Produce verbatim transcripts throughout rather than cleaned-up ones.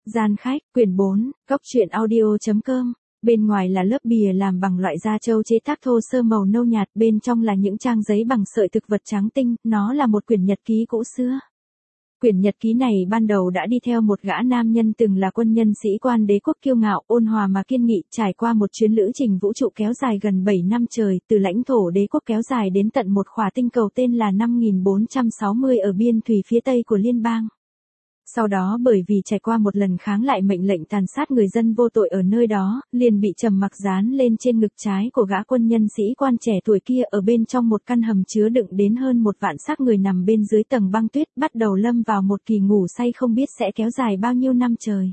Gian khách, quyển bốn, góc truyện audio.com. Bên ngoài là lớp bìa làm bằng loại da trâu chế tác thô sơ màu nâu nhạt, bên trong là những trang giấy bằng sợi thực vật trắng tinh, nó là một quyển nhật ký cũ xưa. Quyển nhật ký này ban đầu đã đi theo một gã nam nhân từng là quân nhân sĩ quan đế quốc kiêu ngạo, ôn hòa mà kiên nghị, trải qua một chuyến lữ trình vũ trụ kéo dài gần bảy năm trời, từ lãnh thổ đế quốc kéo dài đến tận một khỏa tinh cầu tên là năm nghìn bốn trăm sáu mươi ở biên thủy phía tây của liên bang. Sau đó bởi vì trải qua một lần kháng lại mệnh lệnh tàn sát người dân vô tội ở nơi đó, liền bị trầm mặc dán lên trên ngực trái của gã quân nhân sĩ quan trẻ tuổi kia ở bên trong một căn hầm chứa đựng đến hơn một vạn xác người nằm bên dưới tầng băng tuyết, bắt đầu lâm vào một kỳ ngủ say không biết sẽ kéo dài bao nhiêu năm trời.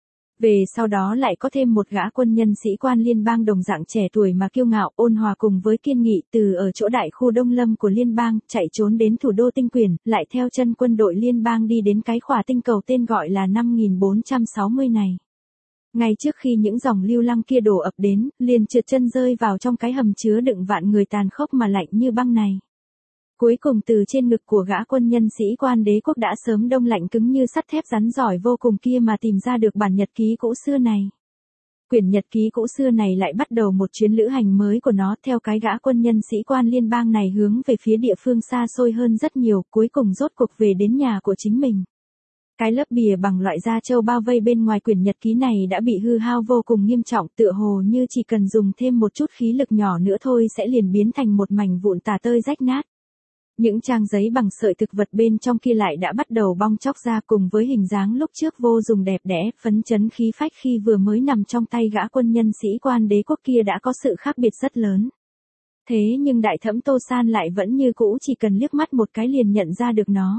Về sau đó lại có thêm một gã quân nhân sĩ quan liên bang đồng dạng trẻ tuổi mà kiêu ngạo, ôn hòa cùng với kiên nghị, từ ở chỗ đại khu Đông Lâm của liên bang, chạy trốn đến thủ đô Tinh Quyển, lại theo chân quân đội liên bang đi đến cái khỏa tinh cầu tên gọi là năm nghìn bốn trăm sáu mươi này. Ngay trước khi những dòng lưu lăng kia đổ ập đến, liền trượt chân rơi vào trong cái hầm chứa đựng vạn người tàn khốc mà lạnh như băng này. Cuối cùng từ trên ngực của gã quân nhân sĩ quan đế quốc đã sớm đông lạnh cứng như sắt thép rắn giỏi vô cùng kia mà tìm ra được bản nhật ký cũ xưa này. Quyển nhật ký cũ xưa này lại bắt đầu một chuyến lữ hành mới của nó, theo cái gã quân nhân sĩ quan liên bang này hướng về phía địa phương xa xôi hơn rất nhiều, cuối cùng rốt cuộc về đến nhà của chính mình. Cái lớp bìa bằng loại da trâu bao vây bên ngoài quyển nhật ký này đã bị hư hao vô cùng nghiêm trọng, tựa hồ như chỉ cần dùng thêm một chút khí lực nhỏ nữa thôi sẽ liền biến thành một mảnh vụn tả tơi rách nát. Những trang giấy bằng sợi thực vật bên trong kia lại đã bắt đầu bong chóc ra, cùng với hình dáng lúc trước vô dùng đẹp đẽ, phấn chấn khí phách khi vừa mới nằm trong tay gã quân nhân sĩ quan đế quốc kia đã có sự khác biệt rất lớn. Thế nhưng đại thẩm Tô San lại vẫn như cũ chỉ cần liếc mắt một cái liền nhận ra được nó.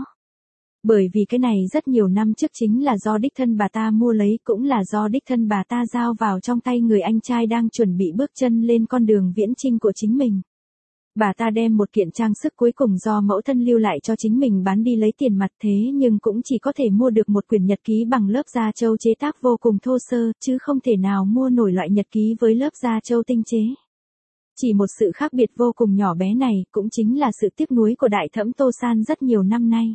Bởi vì cái này rất nhiều năm trước chính là do đích thân bà ta mua lấy, cũng là do đích thân bà ta giao vào trong tay người anh trai đang chuẩn bị bước chân lên con đường viễn chinh của chính mình. Bà ta đem một kiện trang sức cuối cùng do mẫu thân lưu lại cho chính mình bán đi lấy tiền mặt, thế nhưng cũng chỉ có thể mua được một quyển nhật ký bằng lớp da trâu chế tác vô cùng thô sơ, chứ không thể nào mua nổi loại nhật ký với lớp da trâu tinh chế. Chỉ một sự khác biệt vô cùng nhỏ bé này, cũng chính là sự tiếc nuối của đại thẩm Tô San rất nhiều năm nay.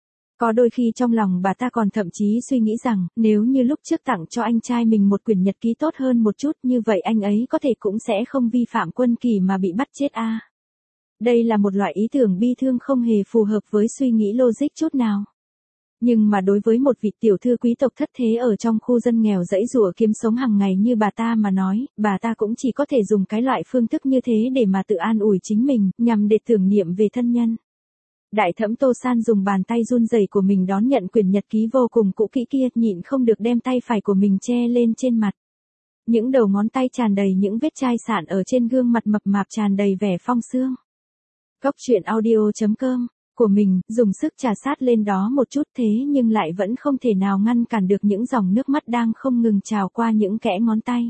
Có đôi khi trong lòng bà ta còn thậm chí suy nghĩ rằng, nếu như lúc trước tặng cho anh trai mình một quyển nhật ký tốt hơn một chút, như vậy anh ấy có thể cũng sẽ không vi phạm quân kỷ mà bị bắt chết a. À. Đây là một loại ý tưởng bi thương không hề phù hợp với suy nghĩ logic chút nào. Nhưng mà đối với một vị tiểu thư quý tộc thất thế ở trong khu dân nghèo dãy rủa kiếm sống hàng ngày như bà ta mà nói, bà ta cũng chỉ có thể dùng cái loại phương thức như thế để mà tự an ủi chính mình, nhằm để tưởng niệm về thân nhân. Đại thẩm Tô San dùng bàn tay run rẩy của mình đón nhận quyển nhật ký vô cùng cũ kỹ kia, nhịn không được đem tay phải của mình che lên trên mặt. Những đầu ngón tay tràn đầy những vết chai sạn ở trên gương mặt mập mạp tràn đầy vẻ phong sương. Góc truyện audio.com của mình, dùng sức trà sát lên đó một chút, thế nhưng lại vẫn không thể nào ngăn cản được những dòng nước mắt đang không ngừng trào qua những kẽ ngón tay.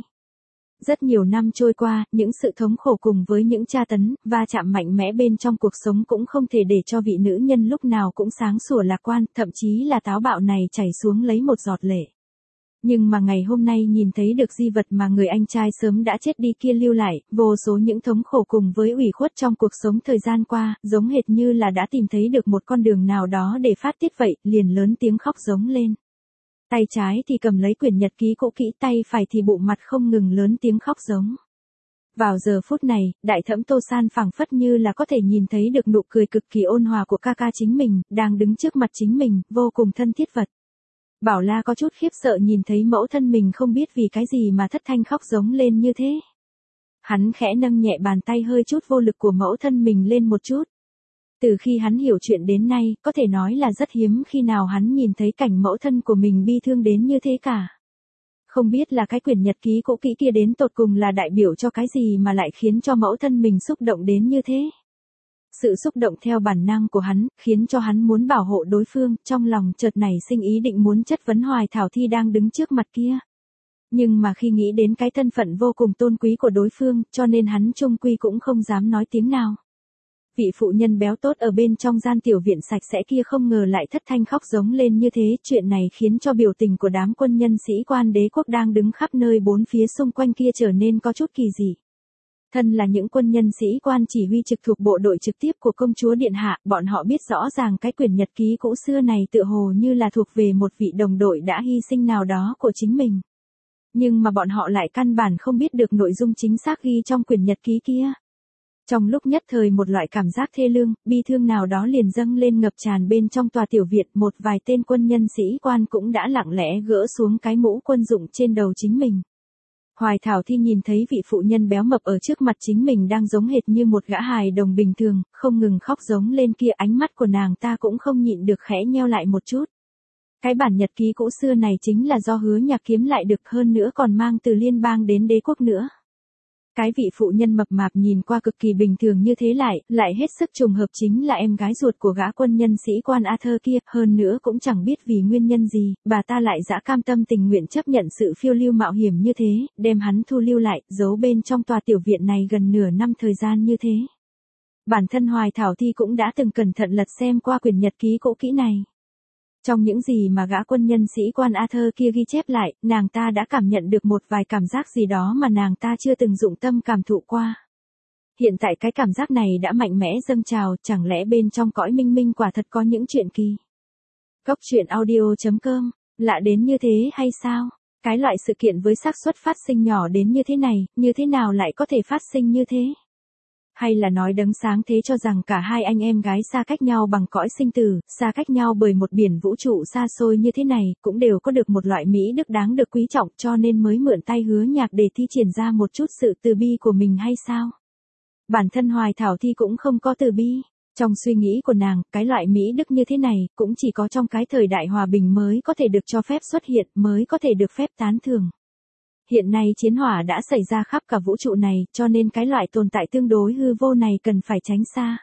Rất nhiều năm trôi qua, những sự thống khổ cùng với những tra tấn, va chạm mạnh mẽ bên trong cuộc sống cũng không thể để cho vị nữ nhân lúc nào cũng sáng sủa lạc quan, thậm chí là táo bạo này chảy xuống lấy một giọt lệ. Nhưng mà ngày hôm nay nhìn thấy được di vật mà người anh trai sớm đã chết đi kia lưu lại, vô số những thống khổ cùng với ủy khuất trong cuộc sống thời gian qua, giống hệt như là đã tìm thấy được một con đường nào đó để phát tiết vậy, liền lớn tiếng khóc giống lên. Tay trái thì cầm lấy quyển nhật ký cũ kỹ, tay phải thì bụng mặt không ngừng lớn tiếng khóc giống. Vào giờ phút này, đại thẩm Tô San phảng phất như là có thể nhìn thấy được nụ cười cực kỳ ôn hòa của ca ca chính mình, đang đứng trước mặt chính mình, vô cùng thân thiết vật. Bảo La có chút khiếp sợ nhìn thấy mẫu thân mình không biết vì cái gì mà thất thanh khóc giống lên như thế. Hắn khẽ nâng nhẹ bàn tay hơi chút vô lực của mẫu thân mình lên một chút. Từ khi hắn hiểu chuyện đến nay, có thể nói là rất hiếm khi nào hắn nhìn thấy cảnh mẫu thân của mình bi thương đến như thế cả. Không biết là cái quyển nhật ký cũ kỹ kia đến tột cùng là đại biểu cho cái gì mà lại khiến cho mẫu thân mình xúc động đến như thế. Sự xúc động theo bản năng của hắn, khiến cho hắn muốn bảo hộ đối phương, trong lòng chợt nảy sinh ý định muốn chất vấn Hoài Thảo Thi đang đứng trước mặt kia. Nhưng mà khi nghĩ đến cái thân phận vô cùng tôn quý của đối phương, cho nên hắn chung quy cũng không dám nói tiếng nào. Vị phụ nhân béo tốt ở bên trong gian tiểu viện sạch sẽ kia không ngờ lại thất thanh khóc giống lên như thế, chuyện này khiến cho biểu tình của đám quân nhân sĩ quan đế quốc đang đứng khắp nơi bốn phía xung quanh kia trở nên có chút kỳ dị. Thân là những quân nhân sĩ quan chỉ huy trực thuộc bộ đội trực tiếp của công chúa Điện Hạ, bọn họ biết rõ ràng cái quyển nhật ký cũ xưa này tựa hồ như là thuộc về một vị đồng đội đã hy sinh nào đó của chính mình. Nhưng mà bọn họ lại căn bản không biết được nội dung chính xác ghi trong quyển nhật ký kia. Trong lúc nhất thời một loại cảm giác thê lương, bi thương nào đó liền dâng lên ngập tràn bên trong tòa tiểu viện, một vài tên quân nhân sĩ quan cũng đã lặng lẽ gỡ xuống cái mũ quân dụng trên đầu chính mình. Hoài Thảo Thi nhìn thấy vị phụ nhân béo mập ở trước mặt chính mình đang giống hệt như một gã hài đồng bình thường, không ngừng khóc giống lên kia, ánh mắt của nàng ta cũng không nhịn được khẽ nheo lại một chút. Cái bản nhật ký cũ xưa này chính là do Hứa Nhạc kiếm lại được, hơn nữa còn mang từ liên bang đến đế quốc nữa. Cái vị phụ nhân mập mạp nhìn qua cực kỳ bình thường như thế lại, lại hết sức trùng hợp chính là em gái ruột của gã quân nhân sĩ quan Arthur kia, hơn nữa cũng chẳng biết vì nguyên nhân gì, bà ta lại dã cam tâm tình nguyện chấp nhận sự phiêu lưu mạo hiểm như thế, đem hắn thu lưu lại, giấu bên trong tòa tiểu viện này gần nửa năm thời gian như thế. Bản thân Hoài Thảo Thi cũng đã từng cẩn thận lật xem qua quyển nhật ký cũ kỹ này. Trong những gì mà gã quân nhân sĩ quan Arthur kia ghi chép lại, nàng ta đã cảm nhận được một vài cảm giác gì đó mà nàng ta chưa từng dụng tâm cảm thụ qua. Hiện tại cái cảm giác này đã mạnh mẽ dâng trào, chẳng lẽ bên trong cõi minh minh quả thật có những chuyện kỳ. Góc truyện audio chấm com, lạ đến như thế hay sao? Cái loại sự kiện với xác suất phát sinh nhỏ đến như thế này, như thế nào lại có thể phát sinh như thế? Hay là nói đấng sáng thế cho rằng cả hai anh em gái xa cách nhau bằng cõi sinh tử, xa cách nhau bởi một biển vũ trụ xa xôi như thế này, cũng đều có được một loại mỹ đức đáng được quý trọng, cho nên mới mượn tay Hứa Nhạc để thi triển ra một chút sự từ bi của mình hay sao? Bản thân Hoài Thảo Thi cũng không có từ bi. Trong suy nghĩ của nàng, cái loại mỹ đức như thế này, cũng chỉ có trong cái thời đại hòa bình mới có thể được cho phép xuất hiện, mới có thể được phép tán thưởng. Hiện nay chiến hỏa đã xảy ra khắp cả vũ trụ này, cho nên cái loại tồn tại tương đối hư vô này cần phải tránh xa.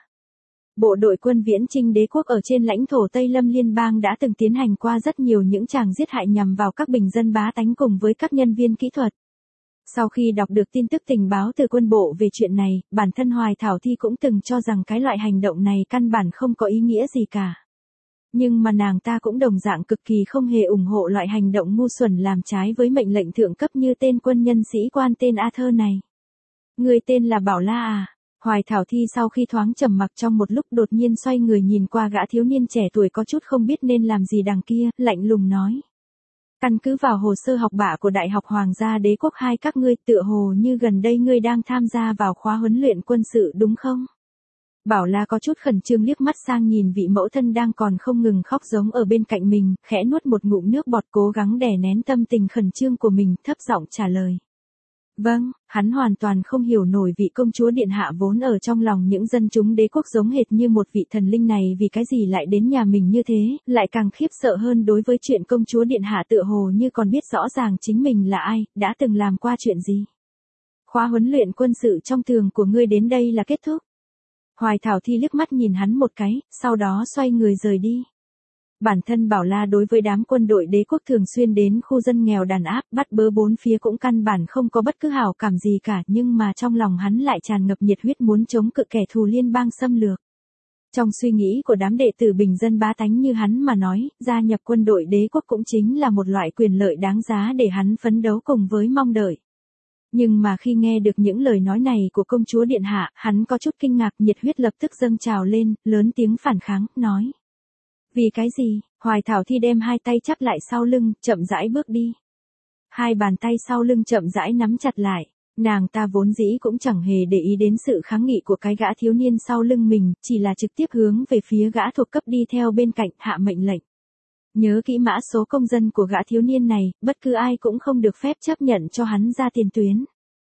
Bộ đội quân viễn chinh đế quốc ở trên lãnh thổ Tây Lâm Liên bang đã từng tiến hành qua rất nhiều những tràng giết hại nhằm vào các bình dân bá tánh cùng với các nhân viên kỹ thuật. Sau khi đọc được tin tức tình báo từ quân bộ về chuyện này, bản thân Hoài Thảo Thi cũng từng cho rằng cái loại hành động này căn bản không có ý nghĩa gì cả. Nhưng mà nàng ta cũng đồng dạng cực kỳ không hề ủng hộ loại hành động ngu xuẩn làm trái với mệnh lệnh thượng cấp như tên quân nhân sĩ quan tên Arthur này. Người tên là Bảo La à? Hoài Thảo Thi sau khi thoáng trầm mặc trong một lúc đột nhiên xoay người nhìn qua gã thiếu niên trẻ tuổi có chút không biết nên làm gì đằng kia, lạnh lùng nói. Căn cứ vào hồ sơ học bạ của Đại học Hoàng gia Đế quốc hai các ngươi, tựa hồ như gần đây ngươi đang tham gia vào khóa huấn luyện quân sự đúng không? Bảo La có chút khẩn trương liếc mắt sang nhìn vị mẫu thân đang còn không ngừng khóc giống ở bên cạnh mình, khẽ nuốt một ngụm nước bọt cố gắng đè nén tâm tình khẩn trương của mình, thấp giọng trả lời. Vâng, hắn hoàn toàn không hiểu nổi vị công chúa điện hạ vốn ở trong lòng những dân chúng đế quốc giống hệt như một vị thần linh này vì cái gì lại đến nhà mình như thế, lại càng khiếp sợ hơn đối với chuyện công chúa điện hạ tựa hồ như còn biết rõ ràng chính mình là ai, đã từng làm qua chuyện gì. Khóa huấn luyện quân sự trong tường của ngươi đến đây là kết thúc. Hoài Thảo Thi liếc mắt nhìn hắn một cái, sau đó xoay người rời đi. Bản thân Bảo La đối với đám quân đội đế quốc thường xuyên đến khu dân nghèo đàn áp, bắt bớ bốn phía cũng căn bản không có bất cứ hảo cảm gì cả, nhưng mà trong lòng hắn lại tràn ngập nhiệt huyết muốn chống cự kẻ thù liên bang xâm lược. Trong suy nghĩ của đám đệ tử bình dân bá tánh như hắn mà nói, gia nhập quân đội đế quốc cũng chính là một loại quyền lợi đáng giá để hắn phấn đấu cùng với mong đợi. Nhưng mà khi nghe được những lời nói này của công chúa điện hạ, hắn có chút kinh ngạc, nhiệt huyết lập tức dâng trào lên, lớn tiếng phản kháng, nói. Vì cái gì? Hoài Thảo Thi đem hai tay chắp lại sau lưng, chậm rãi bước đi. Hai bàn tay sau lưng chậm rãi nắm chặt lại, nàng ta vốn dĩ cũng chẳng hề để ý đến sự kháng nghị của cái gã thiếu niên sau lưng mình, chỉ là trực tiếp hướng về phía gã thuộc cấp đi theo bên cạnh, hạ mệnh lệnh. Nhớ kỹ mã số công dân của gã thiếu niên này, bất cứ ai cũng không được phép chấp nhận cho hắn ra tiền tuyến.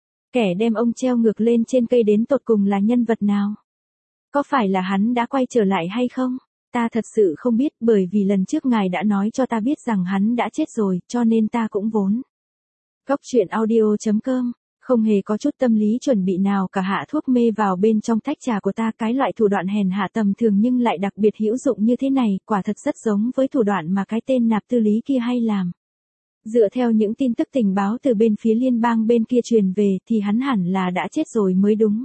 Kẻ đem ông treo ngược lên trên cây đến tột cùng là nhân vật nào? Có phải là hắn đã quay trở lại hay không? Ta thật sự không biết, bởi vì lần trước ngài đã nói cho ta biết rằng hắn đã chết rồi, cho nên ta cũng vốn. Góc truyện audio chấm com, không hề có chút tâm lý chuẩn bị nào cả, hạ thuốc mê vào bên trong tách trà của ta. Cái loại thủ đoạn hèn hạ tầm thường nhưng lại đặc biệt hữu dụng như thế này, quả thật rất giống với thủ đoạn mà cái tên nạp tư lý kia hay làm. Dựa theo những tin tức tình báo từ bên phía liên bang bên kia truyền về thì hắn hẳn là đã chết rồi mới đúng.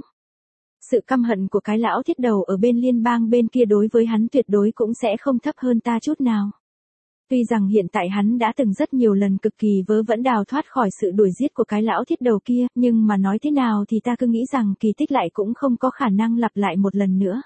Sự căm hận của cái lão thiết đầu ở bên liên bang bên kia đối với hắn tuyệt đối cũng sẽ không thấp hơn ta chút nào. Tuy rằng hiện tại hắn đã từng rất nhiều lần cực kỳ vớ vẩn đào thoát khỏi sự đuổi giết của cái lão thiết đầu kia, nhưng mà nói thế nào thì ta cứ nghĩ rằng kỳ tích lại cũng không có khả năng lặp lại một lần nữa.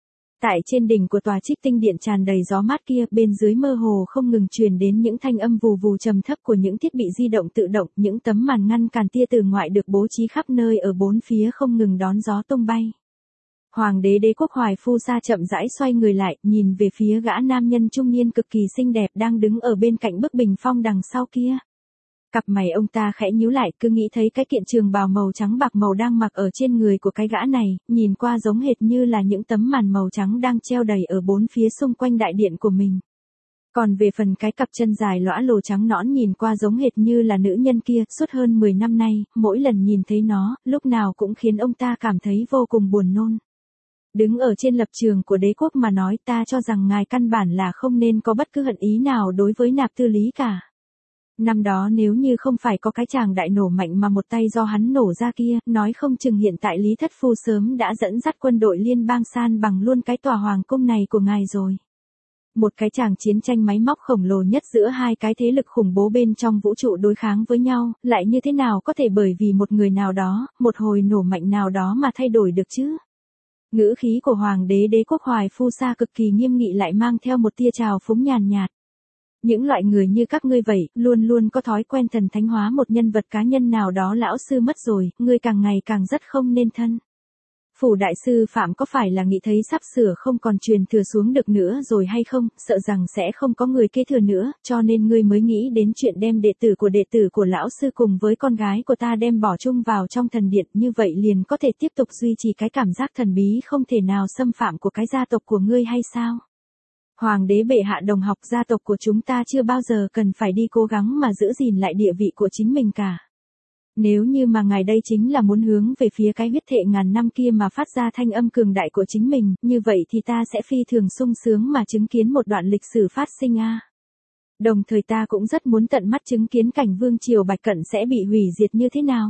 Tại trên đỉnh của tòa Trích Tinh Điện tràn đầy gió mát kia, bên dưới mơ hồ không ngừng truyền đến những thanh âm vù vù trầm thấp của những thiết bị di động tự động, những tấm màn ngăn cản tia từ ngoại được bố trí khắp nơi ở bốn phía không ngừng đón gió tung bay. Hoàng đế Đế Quốc Hoài Phu Sa chậm rãi xoay người lại, nhìn về phía gã nam nhân trung niên cực kỳ xinh đẹp đang đứng ở bên cạnh bức bình phong đằng sau kia. Cặp mày ông ta khẽ nhíu lại, cứ nghĩ thấy cái kiện trường bào màu trắng bạc màu đang mặc ở trên người của cái gã này, nhìn qua giống hệt như là những tấm màn màu trắng đang treo đầy ở bốn phía xung quanh đại điện của mình. Còn về phần cái cặp chân dài lõa lồ trắng nõn nhìn qua giống hệt như là nữ nhân kia, suốt hơn mười năm nay, mỗi lần nhìn thấy nó, lúc nào cũng khiến ông ta cảm thấy vô cùng buồn nôn. Đứng ở trên lập trường của đế quốc mà nói, ta cho rằng ngài căn bản là không nên có bất cứ hận ý nào đối với Nạp Tư Lý cả. Năm đó nếu như không phải có cái chàng đại nổ mạnh mà một tay do hắn nổ ra kia, nói không chừng hiện tại Lý Thất Phu sớm đã dẫn dắt quân đội liên bang san bằng luôn cái tòa hoàng cung này của ngài rồi. Một cái chàng chiến tranh máy móc khổng lồ nhất giữa hai cái thế lực khủng bố bên trong vũ trụ đối kháng với nhau, lại như thế nào có thể bởi vì một người nào đó, một hồi nổ mạnh nào đó mà thay đổi được chứ? Ngữ khí của Hoàng đế Đế Quốc Hoài Phu Sa cực kỳ nghiêm nghị lại mang theo một tia trào phúng nhàn nhạt. Những loại người như các ngươi vậy, luôn luôn có thói quen thần thánh hóa một nhân vật cá nhân nào đó. Lão sư mất rồi, ngươi càng ngày càng rất không nên thân. Phủ đại sư Phạm có phải là nghĩ thấy sắp sửa không còn truyền thừa xuống được nữa rồi hay không, sợ rằng sẽ không có người kế thừa nữa, cho nên ngươi mới nghĩ đến chuyện đem đệ tử của đệ tử của lão sư cùng với con gái của ta đem bỏ chung vào trong thần điện, như vậy liền có thể tiếp tục duy trì cái cảm giác thần bí không thể nào xâm phạm của cái gia tộc của ngươi hay sao? Hoàng đế bệ hạ đồng học, gia tộc của chúng ta chưa bao giờ cần phải đi cố gắng mà giữ gìn lại địa vị của chính mình cả. Nếu như mà ngài đây chính là muốn hướng về phía cái huyết thệ ngàn năm kia mà phát ra thanh âm cường đại của chính mình, như vậy thì ta sẽ phi thường sung sướng mà chứng kiến một đoạn lịch sử phát sinh a. Đồng thời ta cũng rất muốn tận mắt chứng kiến cảnh vương triều Bạch Cận sẽ bị hủy diệt như thế nào.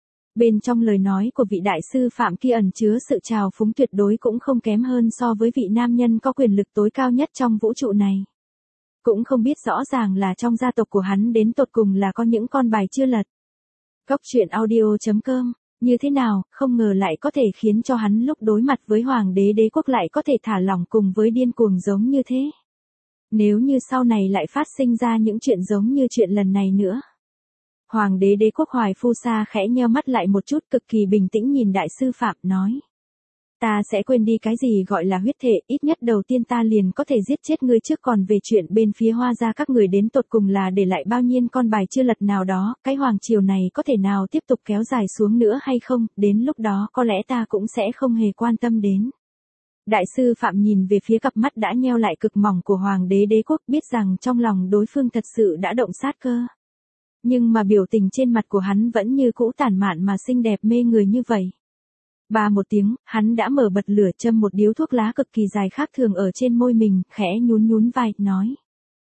Bên trong lời nói của vị đại sư Phạm kia ẩn chứa sự trào phúng tuyệt đối cũng không kém hơn so với vị nam nhân có quyền lực tối cao nhất trong vũ trụ này. Cũng không biết rõ ràng là trong gia tộc của hắn đến tột cùng là có những con bài chưa lật. Góc truyện audio chấm com, như thế nào, không ngờ lại có thể khiến cho hắn lúc đối mặt với Hoàng đế Đế Quốc lại có thể thả lỏng cùng với điên cuồng giống như thế. Nếu như sau này lại phát sinh ra những chuyện giống như chuyện lần này nữa. Hoàng đế Đế Quốc Hoài Phu Sa khẽ nheo mắt lại một chút, cực kỳ bình tĩnh nhìn đại sư Phạm nói. Ta sẽ quên đi cái gì gọi là huyết thể, ít nhất đầu tiên ta liền có thể giết chết ngươi trước, còn về chuyện bên phía Hoa gia các người đến tột cùng là để lại bao nhiêu con bài chưa lật nào đó, cái hoàng triều này có thể nào tiếp tục kéo dài xuống nữa hay không, đến lúc đó có lẽ ta cũng sẽ không hề quan tâm đến. Đại sư Phạm nhìn về phía cặp mắt đã nheo lại cực mỏng của Hoàng đế Đế Quốc, biết rằng trong lòng đối phương thật sự đã động sát cơ. Nhưng mà biểu tình trên mặt của hắn vẫn như cũ tản mạn mà xinh đẹp mê người như vậy. Ba một tiếng, hắn đã mở bật lửa châm một điếu thuốc lá cực kỳ dài khác thường ở trên môi mình, khẽ nhún nhún vai, nói.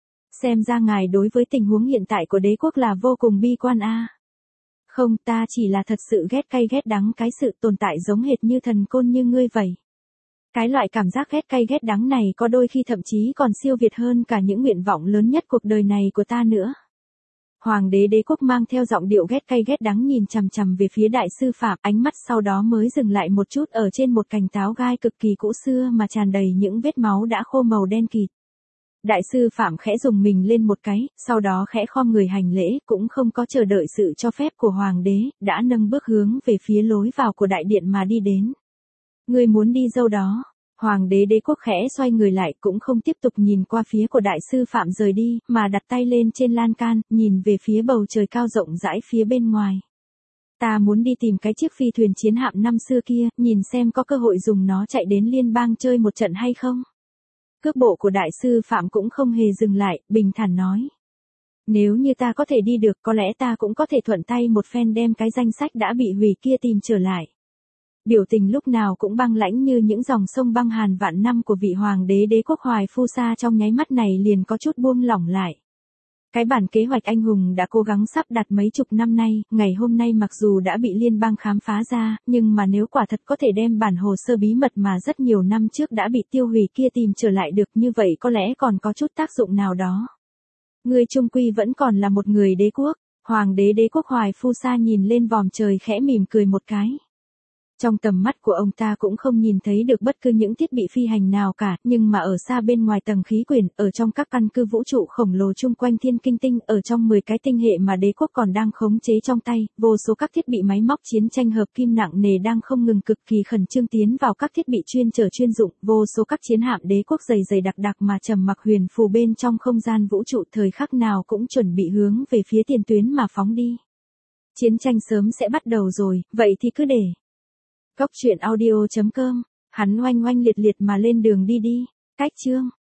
Xem ra ngài đối với tình huống hiện tại của đế quốc là vô cùng bi quan a. Không, ta chỉ là thật sự ghét cay ghét đắng cái sự tồn tại giống hệt như thần côn như ngươi vậy. Cái loại cảm giác ghét cay ghét đắng này có đôi khi thậm chí còn siêu việt hơn cả những nguyện vọng lớn nhất cuộc đời này của ta nữa. Hoàng đế Đế Quốc mang theo giọng điệu ghét cay ghét đắng nhìn chằm chằm về phía đại sư Phạm, ánh mắt sau đó mới dừng lại một chút ở trên một cành táo gai cực kỳ cũ xưa mà tràn đầy những vết máu đã khô màu đen kịt. Đại sư Phạm khẽ dùng mình lên một cái, sau đó khẽ khom người hành lễ, cũng không có chờ đợi sự cho phép của hoàng đế, đã nâng bước hướng về phía lối vào của đại điện mà đi đến. Ngươi muốn đi đâu đó? Hoàng đế Đế Quốc khẽ xoay người lại, cũng không tiếp tục nhìn qua phía của đại sư Phạm rời đi, mà đặt tay lên trên lan can, nhìn về phía bầu trời cao rộng rãi phía bên ngoài. Ta muốn đi tìm cái chiếc phi thuyền chiến hạm năm xưa kia, nhìn xem có cơ hội dùng nó chạy đến liên bang chơi một trận hay không. Cước bộ của đại sư Phạm cũng không hề dừng lại, bình thản nói. Nếu như ta có thể đi được, có lẽ ta cũng có thể thuận tay một phen đem cái danh sách đã bị hủy kia tìm trở lại. Biểu tình lúc nào cũng băng lãnh như những dòng sông băng hàn vạn năm của vị hoàng đế Đế Quốc Hoài Phu Sa trong nháy mắt này liền có chút buông lỏng lại. Cái bản kế hoạch anh hùng đã cố gắng sắp đặt mấy chục năm nay, ngày hôm nay mặc dù đã bị liên bang khám phá ra, nhưng mà nếu quả thật có thể đem bản hồ sơ bí mật mà rất nhiều năm trước đã bị tiêu hủy kia tìm trở lại được, như vậy có lẽ còn có chút tác dụng nào đó. Ngươi chung quy vẫn còn là một người đế quốc. Hoàng đế đế quốc Hoài Phu Sa nhìn lên vòm trời khẽ mỉm cười một cái. Trong tầm mắt của ông ta cũng không nhìn thấy được bất cứ những thiết bị phi hành nào cả, nhưng mà ở xa bên ngoài tầng khí quyển, ở trong các căn cứ vũ trụ khổng lồ chung quanh thiên kinh tinh, ở trong mười cái tinh hệ mà đế quốc còn đang khống chế trong tay, vô số các thiết bị máy móc chiến tranh hợp kim nặng nề đang không ngừng cực kỳ khẩn trương tiến vào các thiết bị chuyên trở chuyên dụng, vô số các chiến hạm đế quốc dày dày đặc đặc mà trầm mặc huyền phù bên trong không gian vũ trụ thời khắc nào cũng chuẩn bị hướng về phía tiền tuyến mà phóng đi. Chiến tranh sớm sẽ bắt đầu rồi, vậy thì cứ để. Cốc truyện audio chấm com, hắn oanh oanh liệt liệt mà lên đường đi đi. Cách chương